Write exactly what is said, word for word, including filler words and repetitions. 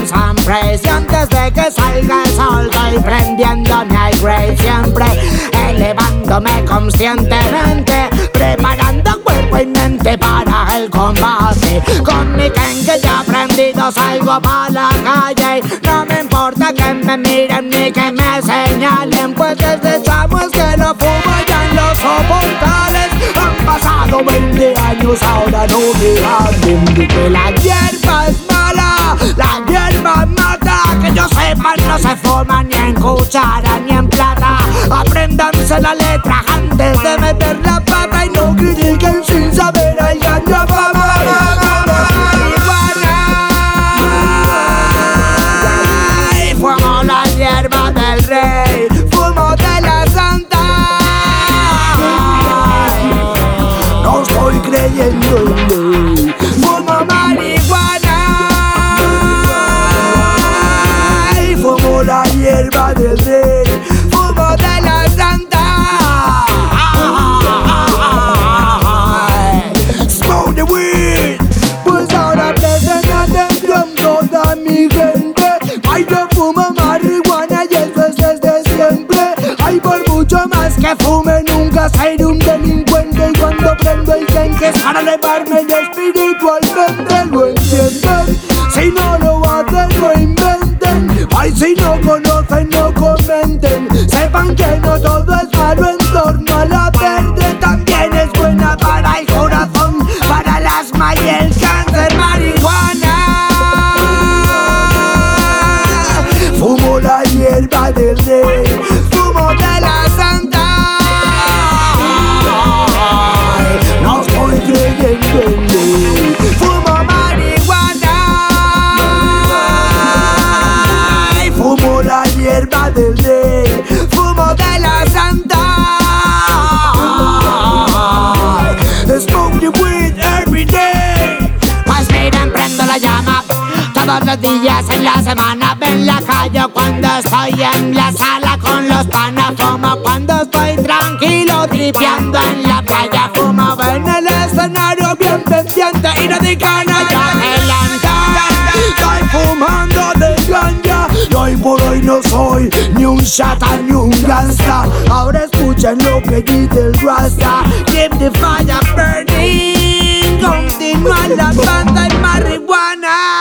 dance and praise. Y antes de que salga el sol estoy prendiendo mi high grade. Siempre elevándome conscientemente, preparando cuerpo y mente para el combate. Con mi Ken que ya aprendido salgo pa' la calle. No me importa que me miren ni que me señalen, pues desde chamo es que lo fumo ya en los soportales. Han pasado veinte años, ahora no me hablen de que la hierba es mala, la hierba mata. Que yo sepa no se forma ni en cuchara ni en plata. Apréndanse la letra antes de meter la pata y no critiquen sin saber ay ganja pa' marihuana. Y fumo la hierba del rey, fumo de la santa. No estoy creyendo en ley, fumo marihuana. Y fumo la hierba del rey, fumo de la santa. Smoke the weed. Pues ahora presten atención toda mi gente. Ay, yo fumo marihuana y eso es desde siempre. Ay, por mucho más que fume nunca seré un delincuente. Y cuando prendo el Ken que es para elevarme y espiritualmente, lo entienden. Si no lo hacen, lo inventen. Ay, si no conocen, no comenten. Sepan que no todo es malo en torno a la verde. También es buena para el corazón, para el asma y el cáncer. Marihuana. Fumo la hierba del rey, fumo de la santa. No estoy creyendo en ley, fumo marihuana. Y fumo la hierba del rey, fumo de la santa. Smoke the weed every day. Pues miren, prendo la llama todos los días en la semana. En la calle cuando estoy en la sala con los panas. Fumo cuando estoy tranquilo tripeando en la playa. Fumo en el escenario bien pendiente y no de cana ya adelanta. Estoy fumando de ganja y hoy por hoy no soy ni un chata ni un gangsta. Ahora escuchen lo que dice el Rasta. Keep the fire burning. Continúa la banda y marihuana.